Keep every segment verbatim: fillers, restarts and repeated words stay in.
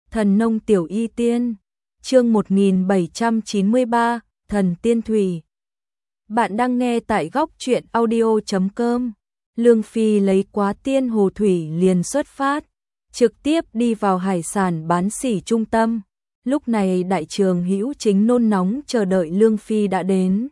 Thần nông tiểu y tiên, chương một nghìn bảy trăm chín mươi ba, Thần tiên thủy. Bạn đang nghe tại góc truyện audio chấm com. Lương Phi lấy quá tiên hồ thủy liền xuất phát, trực tiếp đi vào hải sản bán sỉ trung tâm. Lúc này đại trường Hữu chính nôn nóng chờ đợi Lương Phi đã đến.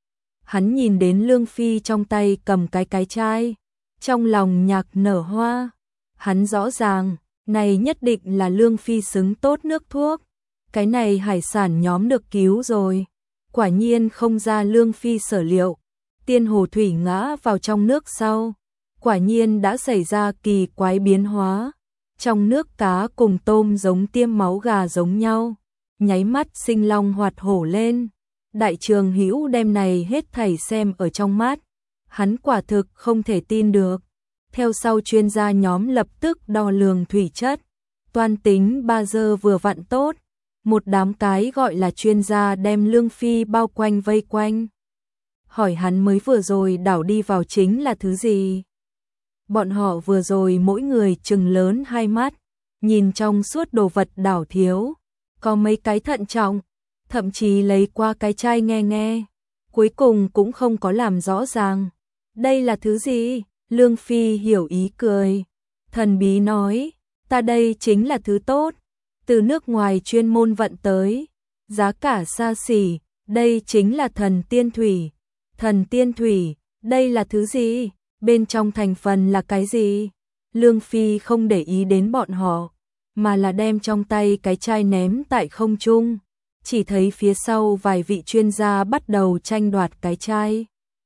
Hắn nhìn đến Lương Phi trong tay cầm cái cái chai, trong lòng nhạc nở hoa. Hắn rõ ràng, này nhất định là Lương Phi xứng tốt nước thuốc. Cái này hải sản nhóm được cứu rồi. Quả nhiên không ra Lương Phi sở liệu. Tiên hồ thủy ngã vào trong nước sau. Quả nhiên đã xảy ra kỳ quái biến hóa. Trong nước cá cùng tôm giống tiêm máu gà giống nhau. Nháy mắt sinh long hoạt hổ lên. Đại trường Hữu đem này hết thảy xem ở trong mắt. Hắn quả thực không thể tin được. Theo sau chuyên gia nhóm lập tức đo lường thủy chất. Toan tính ba giờ vừa vặn tốt. Một đám cái gọi là chuyên gia đem Lương Phi bao quanh vây quanh. Hỏi hắn mới vừa rồi đảo đi vào chính là thứ gì? Bọn họ vừa rồi mỗi người trừng lớn hai mắt, nhìn trong suốt đồ vật đảo thiếu. Có mấy cái thận trọng, thậm chí lấy qua cái chai nghe nghe. Cuối cùng cũng không có làm rõ ràng. Đây là thứ gì? Lương Phi hiểu ý cười. Thần bí nói, ta đây chính là thứ tốt. Từ nước ngoài chuyên môn vận tới. Giá cả xa xỉ, đây chính là thần tiên thủy. Thần tiên thủy, đây là thứ gì? Bên trong thành phần là cái gì? Lương Phi không để ý đến bọn họ, mà là đem trong tay cái chai ném tại không trung. Chỉ thấy phía sau vài vị chuyên gia bắt đầu tranh đoạt cái chai.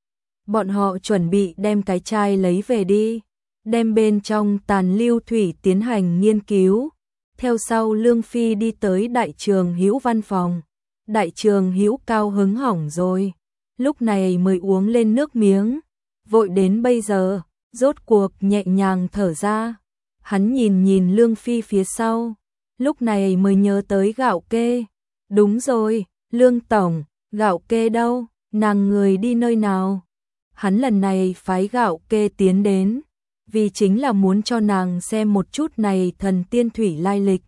Bọn họ chuẩn bị đem cái chai lấy về đi, đem bên trong tàn lưu thủy tiến hành nghiên cứu. Theo sau Lương Phi đi tới đại trường Hữu văn phòng. Đại trường Hữu cao hứng hỏng rồi. Lúc này mới uống lên nước miếng. Vội đến bây giờ, rốt cuộc nhẹ nhàng thở ra. Hắn nhìn nhìn Lương Phi phía sau. Lúc này mới nhớ tới gạo kê. Đúng rồi, Lương Tổng, gạo kê đâu, nàng người đi nơi nào? Hắn lần này phái gạo kê tiến đến, vì chính là muốn cho nàng xem một chút này thần tiên thủy lai lịch.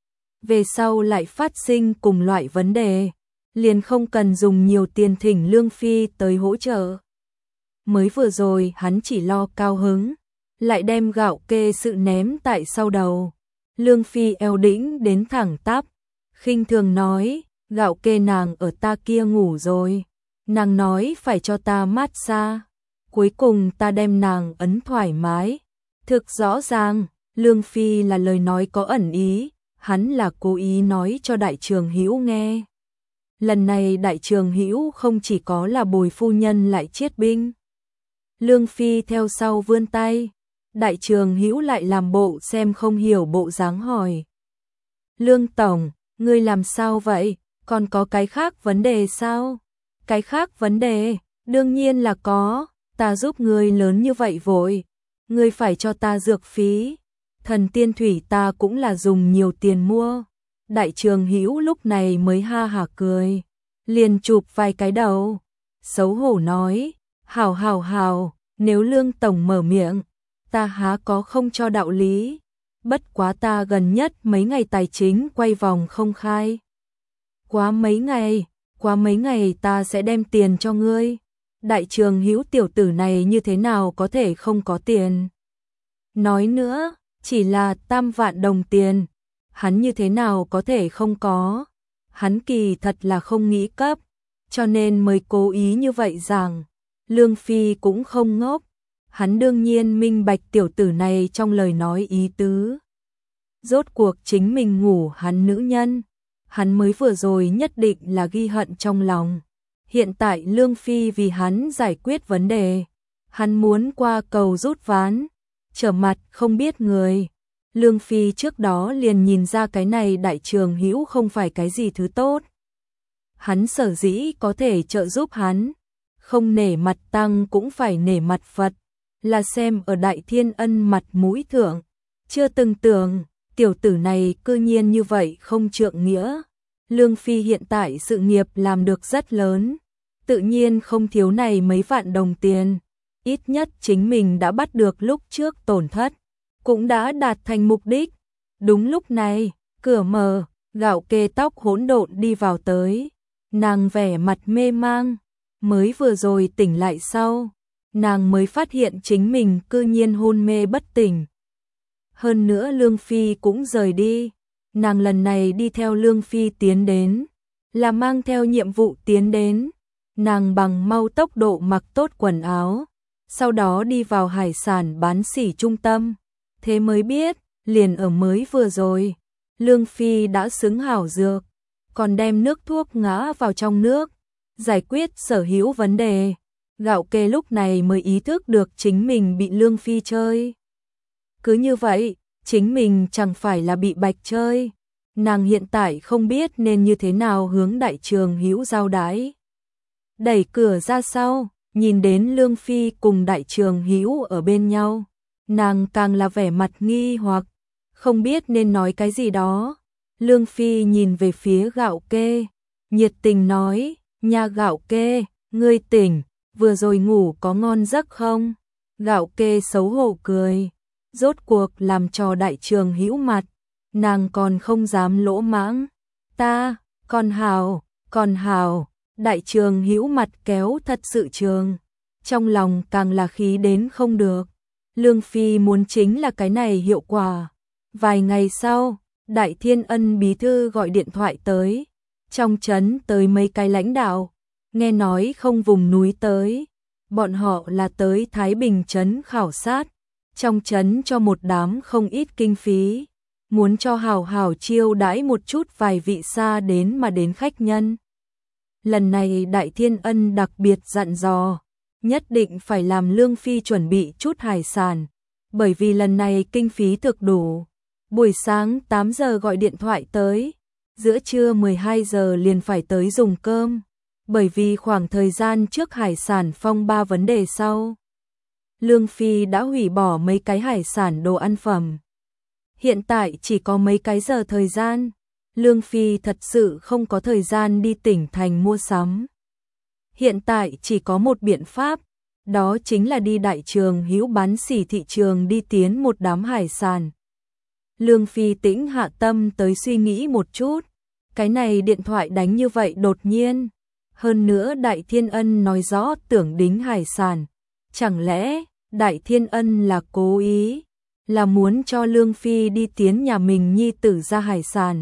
Về sau lại phát sinh cùng loại vấn đề, liền không cần dùng nhiều tiền thỉnh Lương Phi tới hỗ trợ. Mới vừa rồi hắn chỉ lo cao hứng, lại đem gạo kê sự ném tại sau đầu. Lương Phi eo đĩnh đến thẳng tắp, khinh thường nói, gạo kê nàng ở ta kia ngủ rồi. Nàng nói phải cho ta mát xa. Cuối cùng ta đem nàng ấn thoải mái. Thực rõ ràng, Lương Phi là lời nói có ẩn ý, hắn là cố ý nói cho đại trường Hữu nghe. Lần này đại trường Hữu không chỉ có là bồi phu nhân lại chiết binh. Lương Phi theo sau vươn tay, đại trường Hữu lại làm bộ xem không hiểu bộ dáng hỏi. Lương Tổng, ngươi làm sao vậy? Còn có cái khác vấn đề sao? Cái khác vấn đề, đương nhiên là có, ta giúp ngươi lớn như vậy vội, ngươi phải cho ta dược phí. Thần tiên thủy ta cũng là dùng nhiều tiền mua. Đại trường Hữu lúc này mới ha hả cười, liền chụp vài cái đầu, xấu hổ nói, hảo hảo hảo, nếu Lương Tổng mở miệng, ta há có không cho đạo lý. Bất quá ta gần nhất mấy ngày tài chính quay vòng không khai. Quá mấy ngày, quá mấy ngày ta sẽ đem tiền cho ngươi. Đại trường Hữu tiểu tử này như thế nào có thể không có tiền? Nói nữa, chỉ là tam vạn đồng tiền, hắn như thế nào có thể không có? Hắn kỳ thật là không nghĩ cấp, cho nên mới cố ý như vậy rằng. Lương Phi cũng không ngốc, hắn đương nhiên minh bạch tiểu tử này trong lời nói ý tứ. Rốt cuộc chính mình ngủ hắn nữ nhân, hắn mới vừa rồi nhất định là ghi hận trong lòng. Hiện tại Lương Phi vì hắn giải quyết vấn đề, hắn muốn qua cầu rút ván, trở mặt không biết người. Lương Phi trước đó liền nhìn ra cái này đại trường Hữu không phải cái gì thứ tốt. Hắn sở dĩ có thể trợ giúp hắn, không nể mặt tăng cũng phải nể mặt Phật, là xem ở đại thiên ân mặt mũi thượng. Chưa từng tưởng, tiểu tử này cư nhiên như vậy không trượng nghĩa. Lương Phi hiện tại sự nghiệp làm được rất lớn, tự nhiên không thiếu này mấy vạn đồng tiền. Ít nhất chính mình đã bắt được lúc trước tổn thất, cũng đã đạt thành mục đích. Đúng lúc này, Cửa mở, Gạo Kê tóc hỗn độn đi vào tới. Nàng vẻ mặt mê mang, mới vừa rồi tỉnh lại sau, nàng mới phát hiện chính mình cư nhiên hôn mê bất tỉnh. Hơn nữa Lương Phi cũng rời đi, nàng lần này đi theo Lương Phi tiến đến, là mang theo nhiệm vụ tiến đến. Nàng bằng mau tốc độ mặc tốt quần áo, sau đó đi vào hải sản bán sỉ trung tâm, thế mới biết, liền ở mới vừa rồi, Lương Phi đã xứng hảo dược, còn đem nước thuốc ngã vào trong nước, giải quyết sở hữu vấn đề. Gạo Kê lúc này mới ý thức được chính mình bị Lương Phi chơi. Cứ như vậy, chính mình chẳng phải là bị bạch chơi. Nàng hiện tại không biết nên như thế nào hướng Đại Trường Hữu giao đái. Đẩy cửa ra sau, nhìn đến Lương Phi cùng Đại Trường Hữu ở bên nhau, nàng càng là vẻ mặt nghi hoặc, không biết nên nói cái gì đó. Lương Phi nhìn về phía Gạo Kê, nhiệt tình nói, nha Gạo Kê, ngươi tỉnh, vừa rồi ngủ có ngon giấc không? Gạo Kê xấu hổ cười, rốt cuộc làm cho Đại Trường Hữu mặt, nàng còn không dám lỗ mãng. Ta, còn hào, còn hào. Đại Trường Hữu mặt kéo thật sự trường, trong lòng càng là khí đến không được. Lương Phi muốn chính là cái này hiệu quả. Vài ngày sau, Đại Thiên Ân bí thư gọi điện thoại tới, trong trấn tới mấy cái lãnh đạo, nghe nói không vùng núi tới, bọn họ là tới Thái Bình trấn khảo sát, trong trấn cho một đám không ít kinh phí, muốn cho hào hào chiêu đãi một chút vài vị xa đến mà đến khách nhân. Lần này Đại Thiên Ân đặc biệt dặn dò, nhất định phải làm Lương Phi chuẩn bị chút hải sản, bởi vì lần này kinh phí thực đủ. Buổi sáng tám giờ gọi điện thoại tới, giữa trưa mười hai giờ liền phải tới dùng cơm, bởi vì khoảng thời gian trước hải sản phong ba vấn đề sau. Lương Phi đã hủy bỏ mấy cái hải sản đồ ăn phẩm. Hiện tại chỉ có mấy cái giờ thời gian. Lương Phi thật sự không có thời gian đi tỉnh thành mua sắm. Hiện tại chỉ có một biện pháp, đó chính là đi Đại Trường Hữu bán sỉ thị trường đi tiến một đám hải sản. Lương Phi tĩnh hạ tâm tới suy nghĩ một chút, cái này điện thoại đánh như vậy đột nhiên. Hơn nữa Đại Thiên Ân nói rõ tưởng đính hải sản. Chẳng lẽ Đại Thiên Ân là cố ý, là muốn cho Lương Phi đi tiến nhà mình nhi tử ra hải sản.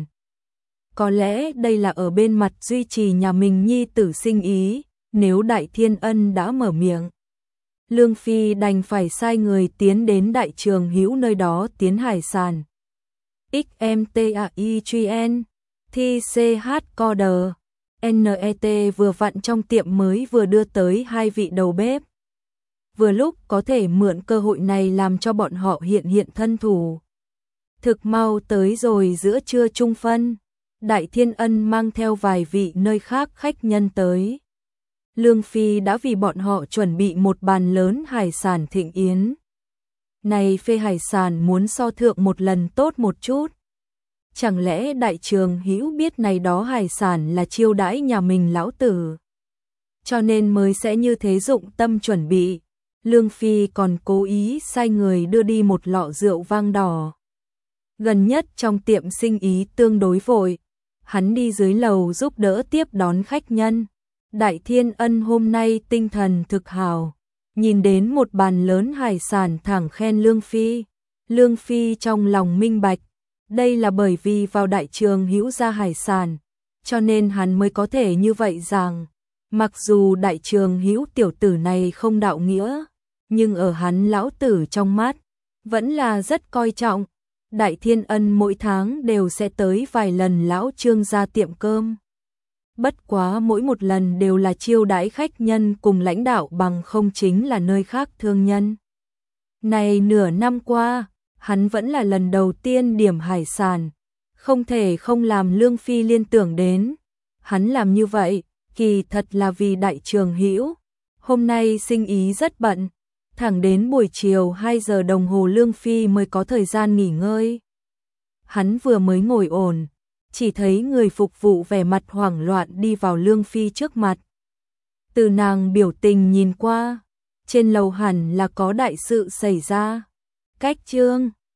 Có lẽ đây là ở bên mặt duy trì nhà mình nhi tử sinh ý, nếu Đại Thiên Ân đã mở miệng. Lương Phi đành phải sai người tiến đến Đại Trường Hữu nơi đó tiến hải sản. ích em tê a i giê en, thi xê hát Coder, en e tê vừa vặn trong tiệm mới vừa đưa tới hai vị đầu bếp. Vừa lúc có thể mượn cơ hội này làm cho bọn họ hiện hiện thân thủ. Thực mau tới rồi giữa trưa trung phân. Đại Thiên Ân mang theo vài vị nơi khác khách nhân tới. Lương Phi đã vì bọn họ chuẩn bị một bàn lớn hải sản thịnh yến. Này phê hải sản muốn so thượng một lần tốt một chút. Chẳng lẽ Đại Trường Hữu biết này đó hải sản là chiêu đãi nhà mình lão tử, cho nên mới sẽ như thế dụng tâm chuẩn bị. Lương Phi còn cố ý sai người đưa đi một lọ rượu vang đỏ. Gần nhất trong tiệm sinh ý tương đối vội, hắn đi dưới lầu giúp đỡ tiếp đón khách nhân. Đại Thiên Ân hôm nay tinh thần thực hào, nhìn đến một bàn lớn hải sản thẳng khen Lương Phi. Lương Phi trong lòng minh bạch, đây là bởi vì vào Đại Trường Hữu ra hải sản, cho nên hắn mới có thể như vậy rằng, mặc dù Đại Trường Hữu tiểu tử này không đạo nghĩa, nhưng ở hắn lão tử trong mắt, vẫn là rất coi trọng. Đại Thiên Ân mỗi tháng đều sẽ tới vài lần lão Trương ra tiệm cơm. Bất quá mỗi một lần đều là chiêu đãi khách nhân cùng lãnh đạo bằng không chính là nơi khác thương nhân. Này nửa năm qua, hắn vẫn là lần đầu tiên điểm hải sản, không thể không làm Lương Phi liên tưởng đến. Hắn làm như vậy, kỳ thật là vì Đại Trường Hữu. Hôm nay sinh ý rất bận, thẳng đến buổi chiều hai giờ đồng hồ Lương Phi mới có thời gian nghỉ ngơi. Hắn vừa mới ngồi ổn, chỉ thấy người phục vụ vẻ mặt hoảng loạn đi vào Lương Phi trước mặt. Từ nàng biểu tình nhìn qua, trên lầu hẳn là có đại sự xảy ra. Cách trương,